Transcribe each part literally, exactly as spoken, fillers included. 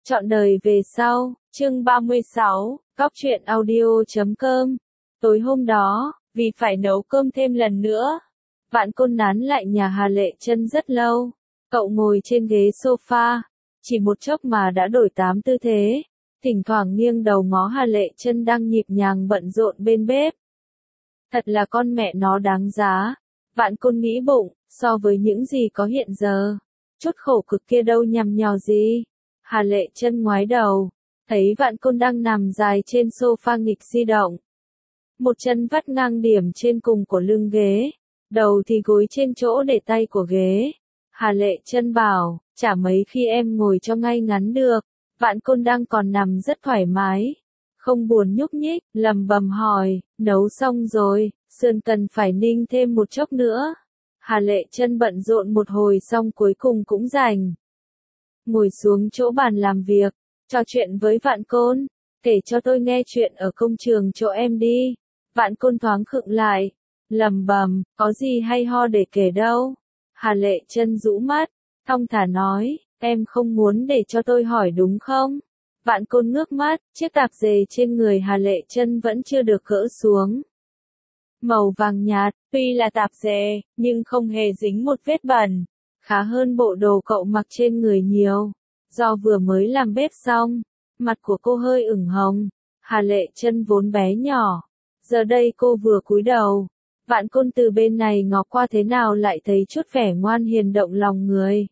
Trọn đời về sau, chương ba mươi sáu, Cóc truyện audio chấm com. Tối hôm đó, vì phải nấu cơm thêm lần nữa, Vạn Côn nán lại nhà Hà Lệ Chân rất lâu. Cậu ngồi trên ghế sofa, chỉ một chốc mà đã đổi tám tư thế, thỉnh thoảng nghiêng đầu ngó Hà Lệ Chân đang nhịp nhàng bận rộn bên bếp. Thật là con mẹ nó đáng giá, Vạn Côn nghĩ bụng, so với những gì có hiện giờ, chút khổ cực kia đâu nhằm nhò gì. Hà Lệ Chân ngoái đầu, thấy Vạn Côn đang nằm dài trên sofa nghịch di động. Một chân vắt ngang điểm trên cùng của lưng ghế, đầu thì gối trên chỗ để tay của ghế. Hà Lệ Chân bảo, chả mấy khi em ngồi cho ngay ngắn được. Vạn Côn đang còn nằm rất thoải mái, không buồn nhúc nhích, lầm bầm hỏi, nấu xong rồi, sườn cần phải ninh thêm một chốc nữa. Hà Lệ Chân bận rộn một hồi xong cuối cùng cũng rảnh. Ngồi xuống chỗ bàn làm việc, trò chuyện với Vạn Côn, kể cho tôi nghe chuyện ở công trường chỗ em đi. Vạn Côn thoáng khựng lại, lầm bầm, có gì hay ho để kể đâu. Hà Lệ Chân rũ mắt, thong thả nói, em không muốn để cho tôi hỏi đúng không? Vạn Côn ngước mắt, chiếc tạp dề trên người Hà Lệ Chân vẫn chưa được gỡ xuống. Màu vàng nhạt, tuy là tạp dề, nhưng không hề dính một vết bẩn. Khá hơn bộ đồ cậu mặc trên người nhiều. Do vừa mới làm bếp xong, mặt của cô hơi ửng hồng. Hà Lệ Chân vốn bé nhỏ, giờ đây cô vừa cúi đầu. Vạn Côn từ bên này ngó qua thế nào lại thấy chút vẻ ngoan hiền động lòng người.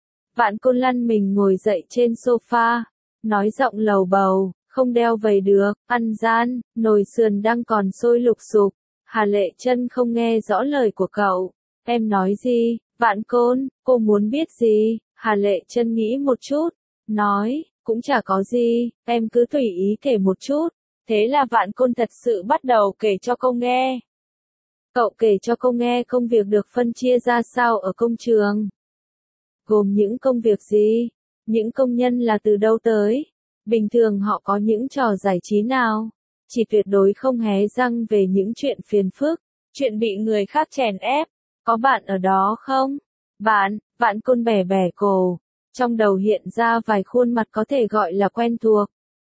Vạn Côn lăn mình ngồi dậy trên sofa, nói giọng lầu bầu, không đeo vầy được, ăn gian, nồi sườn đang còn sôi lục sục. Hà Lệ Chân không nghe rõ lời của cậu. Em nói gì? Vạn Côn, cô muốn biết gì? Hà Lệ Chân nghĩ một chút, nói, cũng chả có gì, em cứ tùy ý kể một chút. Thế là Vạn Côn thật sự bắt đầu kể cho cô nghe. Cậu kể cho cô nghe công việc được phân chia ra sao ở công trường. Gồm những công việc gì? Những công nhân là từ đâu tới? Bình thường họ có những trò giải trí nào? Chỉ tuyệt đối không hé răng về những chuyện phiền phức, chuyện bị người khác chèn ép. Có bạn ở đó không? Bạn, Vạn Côn bẻ bẻ cổ. Trong đầu hiện ra vài khuôn mặt có thể gọi là quen thuộc.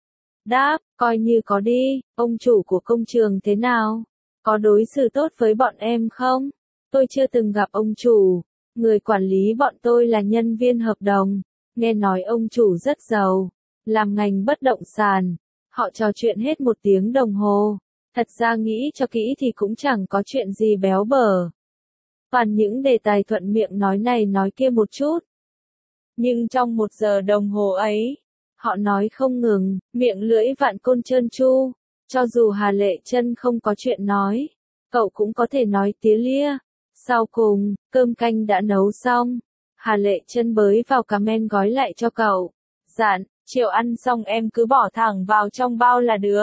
Đáp, coi như có đi, ông chủ của công trường thế nào? Có đối xử tốt với bọn em không? Tôi chưa từng gặp ông chủ. Người quản lý bọn tôi là nhân viên hợp đồng. Nghe nói ông chủ rất giàu, làm ngành bất động sản. Họ trò chuyện hết một tiếng đồng hồ. Thật ra nghĩ cho kỹ thì cũng chẳng có chuyện gì béo bở. Toàn những đề tài thuận miệng nói này nói kia một chút. Nhưng trong một giờ đồng hồ ấy, họ nói không ngừng, miệng lưỡi Vạn Côn trơn tru. Cho dù Hà Lệ Chân không có chuyện nói, cậu cũng có thể nói tía lia. Sau cùng, cơm canh đã nấu xong. Hà Lệ Chân bới vào cà men gói lại cho cậu. Dặn, chiều ăn xong em cứ bỏ thẳng vào trong bao là được.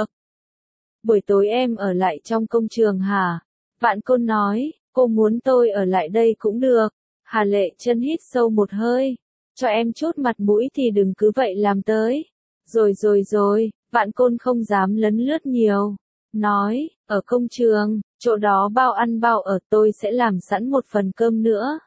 Buổi tối em ở lại trong công trường hả? Vạn Côn nói, cô muốn tôi ở lại đây cũng được. Hà Lệ Chân hít sâu một hơi. Cho em chút mặt mũi thì đừng cứ vậy làm tới. Rồi rồi rồi, Vạn Côn không dám lấn lướt nhiều. Nói, ở công trường, chỗ đó bao ăn bao ở, tôi sẽ làm sẵn một phần cơm nữa.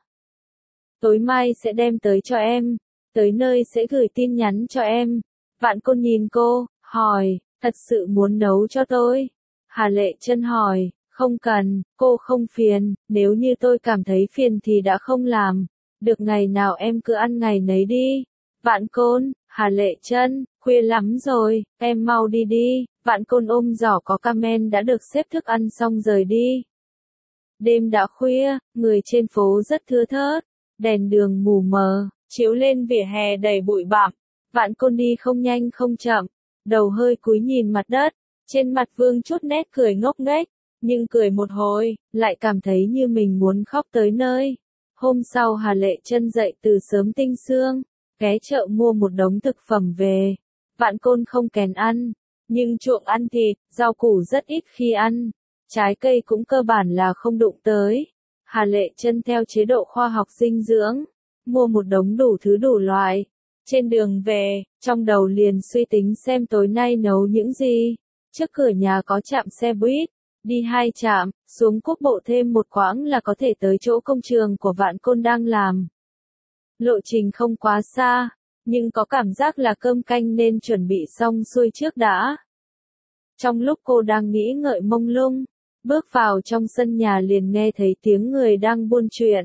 Tối mai sẽ đem tới cho em. Tới nơi sẽ gửi tin nhắn cho em. Vạn Côn nhìn cô, hỏi, thật sự muốn nấu cho tôi? Hà Lệ Chân hỏi, không cần, cô không phiền, nếu như tôi cảm thấy phiền thì đã không làm. Được ngày nào em cứ ăn ngày nấy đi. Vạn Côn, Hà Lệ Chân, khuya lắm rồi, em mau đi đi. Vạn Côn ôm giỏ có cà men đã được xếp thức ăn xong rời đi. Đêm đã khuya, người trên phố rất thưa thớt, đèn đường mù mờ, chiếu lên vỉa hè đầy bụi bặm. Vạn Côn đi không nhanh không chậm, đầu hơi cúi nhìn mặt đất, trên mặt vương chút nét cười ngốc nghếch, nhưng cười một hồi, lại cảm thấy như mình muốn khóc tới nơi. Hôm sau Hà Lệ Chân dậy từ sớm tinh sương, ghé chợ mua một đống thực phẩm về. Vạn Côn không kèn ăn, nhưng chuộng ăn thịt, rau củ rất ít khi ăn, trái cây cũng cơ bản là không đụng tới. Hà Lệ Chân theo chế độ khoa học dinh dưỡng, mua một đống đủ thứ đủ loại. Trên đường về, trong đầu liền suy tính xem tối nay nấu những gì. Trước cửa nhà có trạm xe buýt, đi hai trạm, xuống quốc bộ thêm một quãng là có thể tới chỗ công trường của Vạn Côn đang làm. Lộ trình không quá xa, nhưng có cảm giác là cơm canh nên chuẩn bị xong xuôi trước đã. Trong lúc cô đang nghĩ ngợi mông lung, bước vào trong sân nhà liền nghe thấy tiếng người đang buôn chuyện.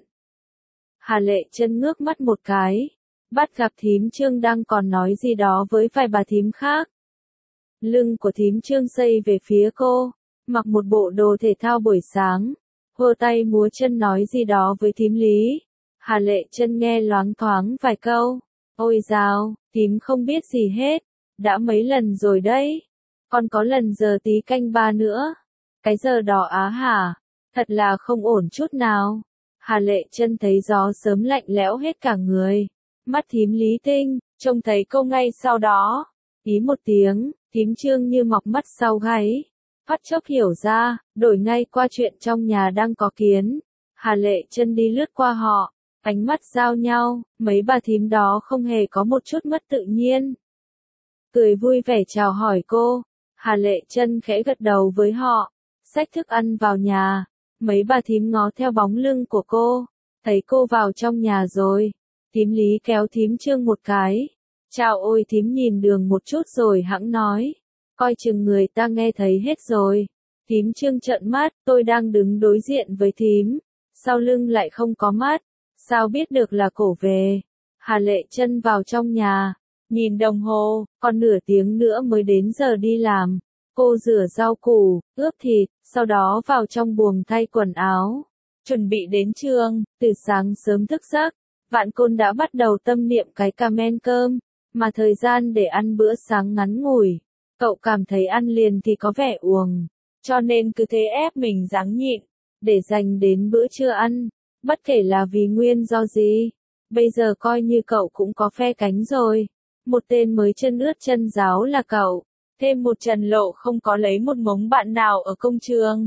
Hà Lệ Chân ngước mắt một cái, bắt gặp thím Trương đang còn nói gì đó với vài bà thím khác. Lưng của thím Trương xây về phía cô, mặc một bộ đồ thể thao buổi sáng, hơ tay múa chân nói gì đó với thím Lý. Hà Lệ Chân nghe loáng thoáng vài câu. Ôi dào, thím không biết gì hết, đã mấy lần rồi đấy, còn có lần giờ tí canh ba nữa. Cái giờ đỏ á hả, thật là không ổn chút nào. Hà Lệ Chân thấy gió sớm lạnh lẽo hết cả người. Mắt thím Lý tinh, trông thấy cô ngay sau đó. Ý một tiếng, thím Trương như mọc mắt sau gáy. Phát chốc hiểu ra, đổi ngay qua chuyện trong nhà đang có kiến. Hà Lệ Chân đi lướt qua họ, ánh mắt giao nhau, mấy bà thím đó không hề có một chút mất tự nhiên. Cười vui vẻ chào hỏi cô, Hà Lệ Chân khẽ gật đầu với họ, xách thức ăn vào nhà. Mấy bà thím ngó theo bóng lưng của cô, thấy cô vào trong nhà rồi. Thím Lý kéo thím Trương một cái. Chào ôi thím nhìn đường một chút rồi hẵng nói. Coi chừng người ta nghe thấy hết rồi. Thím Trương trợn mắt, tôi đang đứng đối diện với thím. Sau lưng lại không có mắt. Sao biết được là cổ về? Hà Lệ Chân vào trong nhà. Nhìn đồng hồ, còn nửa tiếng nữa mới đến giờ đi làm. Cô rửa rau củ, ướp thịt, sau đó vào trong buồng thay quần áo. Chuẩn bị đến trường, từ sáng sớm thức giấc, Vạn Côn đã bắt đầu tâm niệm cái cà men cơm, mà thời gian để ăn bữa sáng ngắn ngủi. Cậu cảm thấy ăn liền thì có vẻ uổng, cho nên cứ thế ép mình ráng nhịn, để dành đến bữa trưa ăn, bất kể là vì nguyên do gì. Bây giờ coi như cậu cũng có phe cánh rồi. Một tên mới chân ướt chân ráo là cậu. Thêm một Trần Lộ không có lấy một mống bạn nào ở công trường.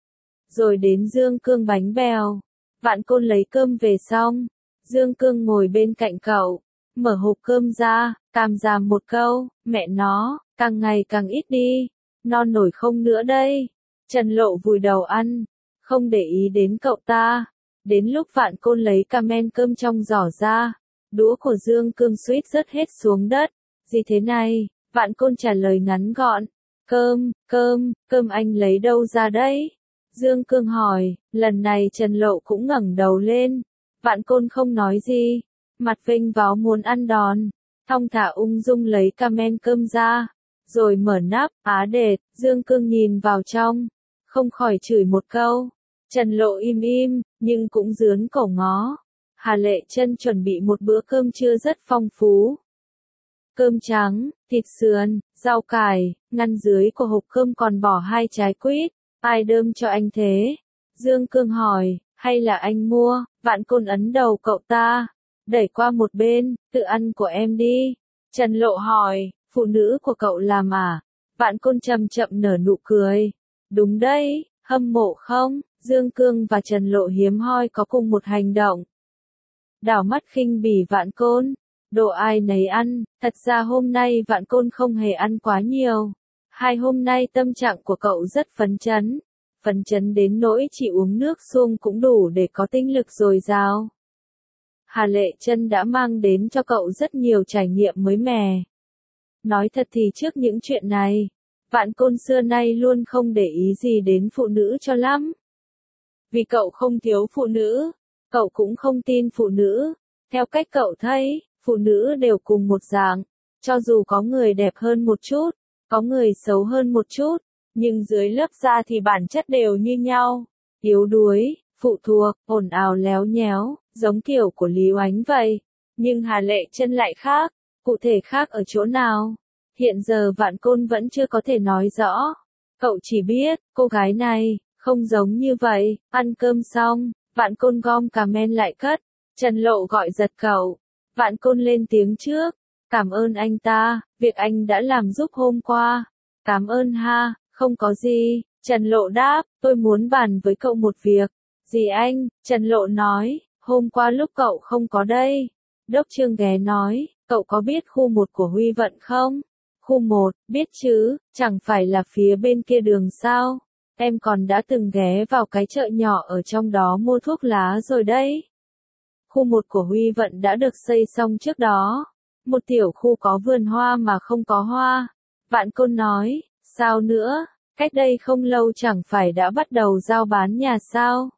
Rồi đến Dương Cương bánh bèo. Vạn Côn lấy cơm về xong. Dương Cương ngồi bên cạnh cậu. Mở hộp cơm ra, cảm giảm một câu. Mẹ nó, càng ngày càng ít đi. Non nổi không nữa đây. Trần Lộ vùi đầu ăn. Không để ý đến cậu ta. Đến lúc Vạn Côn lấy cà men cơm trong giỏ ra. Đũa của Dương Cương suýt rớt hết xuống đất. Gì thế này? Vạn Côn trả lời ngắn gọn. Cơm, cơm, cơm anh lấy đâu ra đấy? Dương Cương hỏi, lần này Trần Lộ cũng ngẩng đầu lên. Vạn Côn không nói gì, mặt vênh váo muốn ăn đòn. Thong thả ung dung lấy cà men cơm ra, rồi mở nắp, á đệt, Dương Cương nhìn vào trong, không khỏi chửi một câu. Trần Lộ im im, nhưng cũng dướn cổ ngó. Hà Lệ Chân chuẩn bị một bữa cơm trưa rất phong phú. Cơm trắng, thịt sườn, rau cải, ngăn dưới của hộp cơm còn bỏ hai trái quýt. Ai đơm cho anh thế? Dương Cương hỏi, hay là anh mua? Vạn Côn ấn đầu cậu ta, đẩy qua một bên, tự ăn của em đi. Trần Lộ hỏi, phụ nữ của cậu làm à? Vạn Côn chậm chậm nở nụ cười. Đúng đấy, hâm mộ không? Dương Cương và Trần Lộ hiếm hoi có cùng một hành động. Đảo mắt khinh bỉ Vạn Côn. Đồ ai nấy ăn, thật ra hôm nay Vạn Côn không hề ăn quá nhiều. Hai hôm nay tâm trạng của cậu rất phấn chấn. Phấn chấn đến nỗi chỉ uống nước suông cũng đủ để có tinh lực dồi dào. Hà Lệ Chân đã mang đến cho cậu rất nhiều trải nghiệm mới mẻ. Nói thật thì trước những chuyện này, Vạn Côn xưa nay luôn không để ý gì đến phụ nữ cho lắm. Vì cậu không thiếu phụ nữ, cậu cũng không tin phụ nữ. Theo cách cậu thấy, phụ nữ đều cùng một dạng, cho dù có người đẹp hơn một chút, có người xấu hơn một chút, nhưng dưới lớp da thì bản chất đều như nhau. Yếu đuối, phụ thuộc, ồn ào léo nhéo, giống kiểu của Lý Oánh vậy. Nhưng Hà Lệ Chân lại khác, cụ thể khác ở chỗ nào? Hiện giờ Vạn Côn vẫn chưa có thể nói rõ. Cậu chỉ biết, cô gái này, không giống như vậy. Ăn cơm xong, Vạn Côn gom cà men lại cất. Trần Lộ gọi giật cậu. Vạn Côn lên tiếng trước. Cảm ơn anh ta, việc anh đã làm giúp hôm qua. Cảm ơn ha, không có gì. Trần Lộ đáp, tôi muốn bàn với cậu một việc. Gì anh? Trần Lộ nói, hôm qua lúc cậu không có đây. Đốc Trương ghé nói, cậu có biết khu một của Huy Vận không? Khu một, biết chứ, chẳng phải là phía bên kia đường sao? Em còn đã từng ghé vào cái chợ nhỏ ở trong đó mua thuốc lá rồi đấy. Khu một của Huy Vận đã được xây xong trước đó. một tiểu khu có vườn hoa mà không có hoa. Vạn Côn nói, sao nữa, cách đây không lâu chẳng phải đã bắt đầu giao bán nhà sao?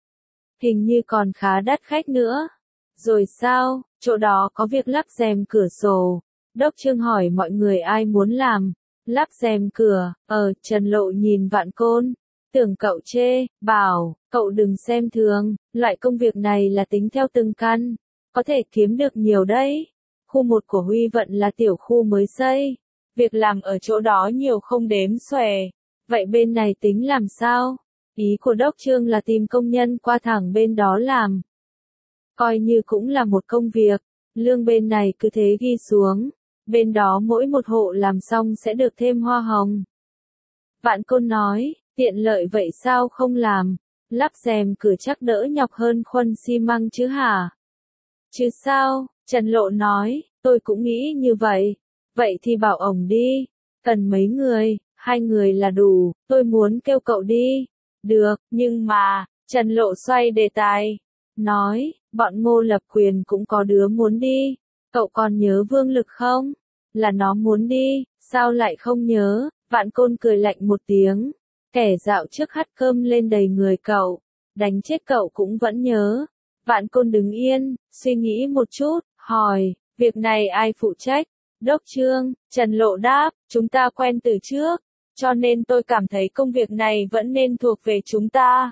Hình như còn khá đắt khách nữa. Rồi sao, chỗ đó có việc lắp rèm cửa sổ. Đốc Trương hỏi mọi người ai muốn làm. Lắp rèm cửa, ờ, Trần Lộ nhìn Vạn Côn. Tưởng cậu chê, bảo, cậu đừng xem thường, loại công việc này là tính theo từng căn. Có thể kiếm được nhiều đấy. Khu một của Huy Vận là tiểu khu mới xây. Việc làm ở chỗ đó nhiều không đếm xuể. Vậy bên này tính làm sao? Ý của Đốc Trương là tìm công nhân qua thẳng bên đó làm. Coi như cũng là một công việc. Lương bên này cứ thế ghi xuống. Bên đó mỗi một hộ làm xong sẽ được thêm hoa hồng. Vạn Côn nói, tiện lợi vậy sao không làm? Lắp rèm cửa chắc đỡ nhọc hơn khuân xi măng chứ hả? Chứ sao? Trần Lộ nói, tôi cũng nghĩ như vậy. Vậy thì bảo ổng đi. Cần mấy người? Hai người là đủ, tôi muốn kêu cậu đi. Được, nhưng mà, Trần Lộ xoay đề tài. Nói, bọn Ngô Lập Quyền cũng có đứa muốn đi. Cậu còn nhớ Vương Lực không? Là nó muốn đi, sao lại không nhớ? Vạn Côn cười lạnh một tiếng. Kẻ dạo trước hắt cơm lên đầy người cậu. Đánh chết cậu cũng vẫn nhớ. Vạn Côn đứng yên, suy nghĩ một chút, hỏi, việc này ai phụ trách? Đốc Trương, Trần Lộ đáp, chúng ta quen từ trước. Cho nên tôi cảm thấy công việc này vẫn nên thuộc về chúng ta.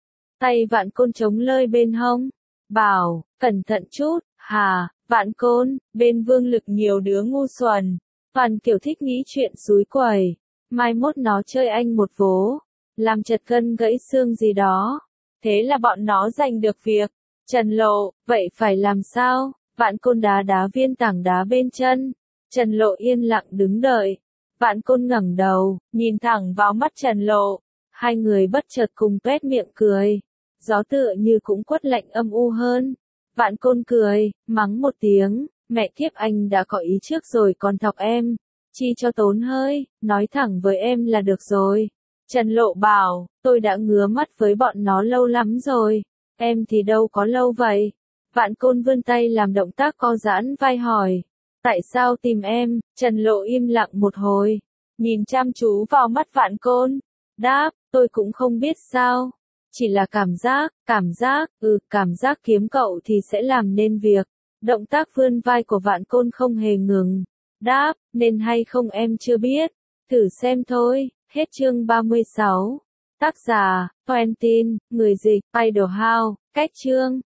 Tay Vạn Côn chống lơi bên hông. Bảo, cẩn thận chút, hà, Vạn Côn, bên Vương Lực nhiều đứa ngu xuẩn. Toàn kiểu thích nghĩ chuyện xúi quẩy. Mai mốt nó chơi anh một vố. Làm chật gân gãy xương gì đó. Thế là bọn nó giành được việc. Trần Lộ, vậy phải làm sao? Vạn Côn đá đá viên tảng đá bên chân. Trần Lộ yên lặng đứng đợi. Vạn Côn ngẩng đầu, nhìn thẳng vào mắt Trần Lộ. Hai người bất chợt cùng tuét miệng cười. Gió tựa như cũng quất lạnh âm u hơn. Vạn Côn cười, mắng một tiếng, mẹ kiếp anh đã có ý trước rồi còn thọc em. Chi cho tốn hơi, nói thẳng với em là được rồi. Trần Lộ bảo, tôi đã ngứa mắt với bọn nó lâu lắm rồi. Em thì đâu có lâu vậy. Vạn Côn vươn tay làm động tác co giãn vai hỏi. Tại sao tìm em? Trần Lộ im lặng một hồi. Nhìn chăm chú vào mắt Vạn Côn. Đáp, tôi cũng không biết sao. Chỉ là cảm giác, cảm giác, ừ, cảm giác kiếm cậu thì sẽ làm nên việc. Động tác vươn vai của Vạn Côn không hề ngừng. Đáp, nên hay không em chưa biết. Thử xem thôi. Hết chương ba mươi sáu. Tác giả, Quentin, người dịch, Idle House, cách chương.